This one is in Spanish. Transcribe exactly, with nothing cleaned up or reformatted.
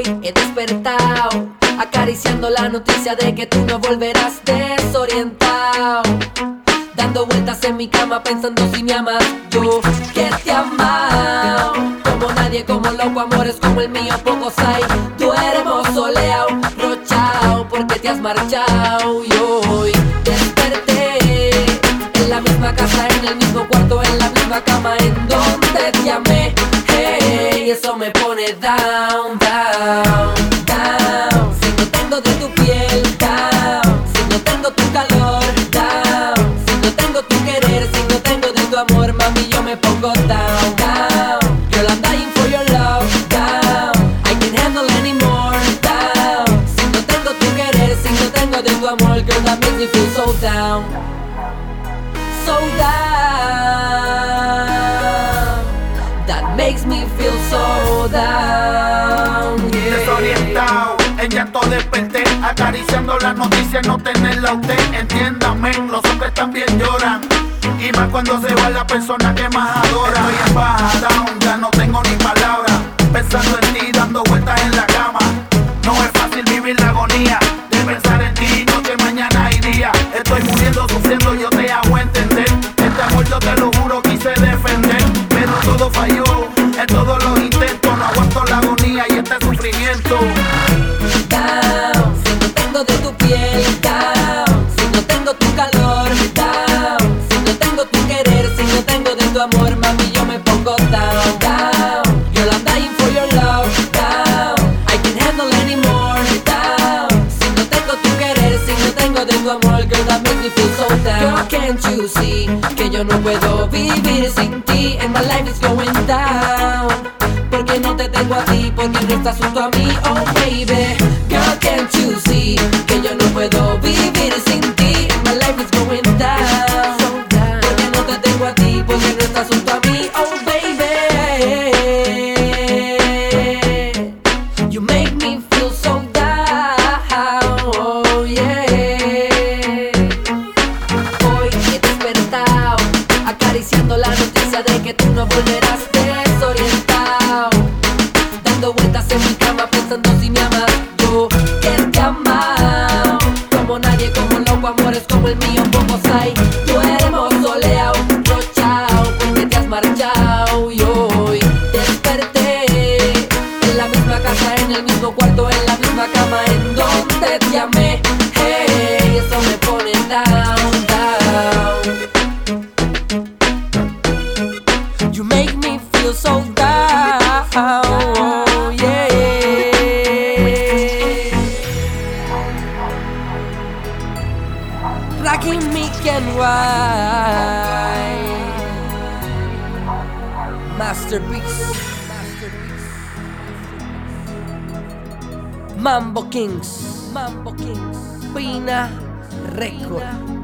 Hoy he despertado acariciando la noticia de que tú no volverás desorientado, dando vueltas en mi cama pensando si me amas. Yo que te he amado como nadie, como loco, amores como el mío pocos hay. Tú eres soleado, rochao, porque te has marchado. Y hoy desperté en la misma casa, en el mismo cuarto, en la misma cama en donde te amé. Hey, eso me pone down, down, down. Si no tengo de tu piel, down. Si no tengo tu calor, down. Si no tengo tu querer, si no tengo de tu amor, mami, yo me pongo down, down. Girl, I'm dying for your love, down. I can't handle anymore, down. Si no tengo tu querer, si no tengo de tu amor, girl, that makes me feel so down, so down. That makes me feel so down, yeah. Desorientado, en llanto desperté, acariciando las noticias, no tenerla a usted. Entiéndame, los hombres también lloran, y más cuando se va la persona que más adora. Estoy en baja, down, ya no tengo ni palabras, pensando en ti, dando vueltas en la cama. No es fácil vivir la agonía de pensar en ti, noche, mañana y día. Estoy muriendo, sufriendo, yo te hago entender. Este amor yo te lo juro, quise defender, pero todo falló, en todos los intentos. No aguanto la agonía y este sufrimiento. Down, si no tengo de tu piel, down. Si no tengo tu calor, down. Si no tengo tu querer, si no tengo de tu amor, mami, yo me pongo down, down. Girl, I'm dying for your love, down. I can't handle anymore, down. Si no tengo tu querer, si no tengo de tu amor, girl, that makes me feel so down. Girl, can't you see que yo no puedo vivir sin ti? And my life is going down, porque no te tengo a ti, porque no estás junto a mí, oh baby. Girl, can't you see que yo no puedo vivir sin ti? And my life is going down, porque no te tengo a ti, porque no estás junto a mí, oh baby. You make me feel so down, oh yeah. Hoy he despertado acariciando la noticia de que tú no volverás desorientado, dando vueltas en mi cama pensando si me amas. Yo que te he amado como nadie, como loco, amores como el mío pocos hay. Tú eres soleado, rochao, porque te has marchado. Y hoy desperté en la misma casa, en el mismo cuarto, en la misma cama en donde te amé. Hey, eso me pone down, down. You make me feel so down, oh yeah. Rocking me can wine, Masterpiece, Mambo Kings, Mambo Kings, Pina Record.